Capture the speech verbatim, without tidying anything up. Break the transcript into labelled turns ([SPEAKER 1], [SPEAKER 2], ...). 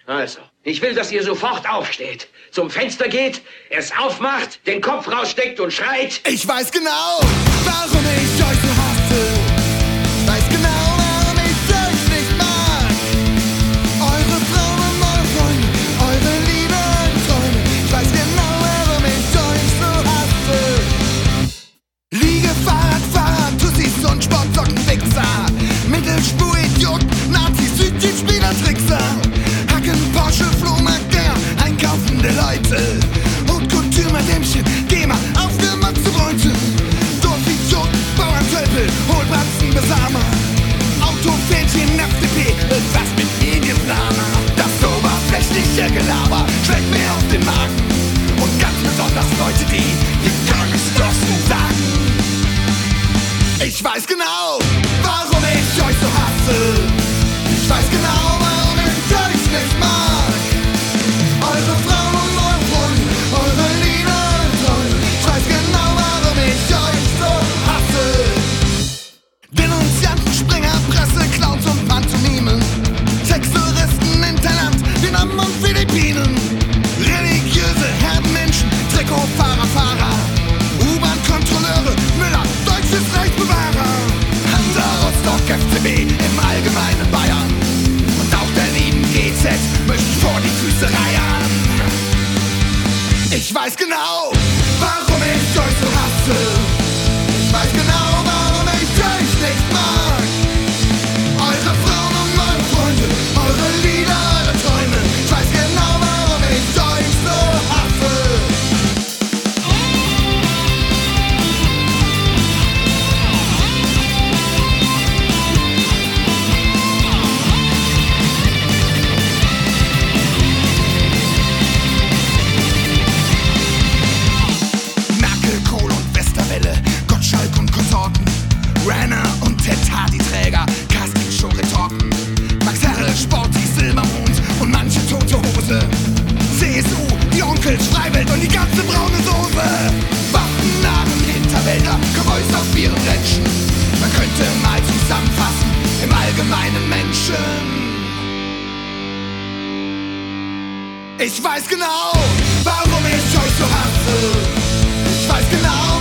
[SPEAKER 1] Also, ich will, dass ihr sofort aufsteht, zum Fenster geht, es aufmacht, den Kopf raussteckt und schreit:
[SPEAKER 2] Ich weiß genau, warum ich euch so hasse. Ich weiß genau, warum ich euch nicht mag. Eure Frauen und eure Freunde, eure Liebe und Träume. Ich weiß genau, warum ich euch so hasse. Liege, Fahrrad, Fahrrad, Tussis und Sportsocken, Wichser. Mittelspur, Idioten, Nazis, Südspieler, Trickser. Hacken, Porsche, Flohmarkt, der einkaufende Leute. Und Kultur mit dem Shit, geh mal aufgemachte Bräute. Dorfidioten, Bauerntölpel, Hohlbratzen, Besamer. Autofähnchen, F D P, was mit Medienplaner. Das oberflächliche Gelaber schlägt mir auf den Magen. Und ganz besonders Leute, die die Tagesdosten sagen. Ich weiß genau, warum ich euch so hasse. Ich weiß genau, warum ich euch nicht mag. Eure Frauen und eure Freunde, eure Liebe und Träume. Ich weiß genau, warum ich euch so hasse. Denunzianten, Springer, Presse, Clowns und Pantomimen. Sextouristen, Interland, Vietnam und Philippinen. Religiöse Herdenmenschen, Trikotfahrer, Fahrer. U-Bahn-Kontrolleure, Müller, deutsches Rechtsbewahrer. Hansa, Rostock, F C B, im allgemeinen Bayern. Und auch der lieben G Z mischt vor die Füße Reihen. Ich weiß genau, warum ich euch so hasse. Ich weiß genau, warum ich euch nicht mag. Eure Frauen und eure Freunde, eure Lieder, eure Träume. Ich weiß genau, warum ich euch so hasse. Merkel, Kohl und Westerwelle, Gottschalk und Konsorten, Renner und Teta, die Träger, Castingshow-Retorten, Max Herre, Sporty, Silbermond und manche tote Hose, C S U, die Onkels, Freiwelt und die ganze braune Soße. Waffen, Narren, Hinterwälder, Cowboys auf ihren Rentschen. Man könnte mal zusammenfassen, im allgemeinen Menschen. Ich weiß genau, warum ich euch so hasse. Ich weiß genau,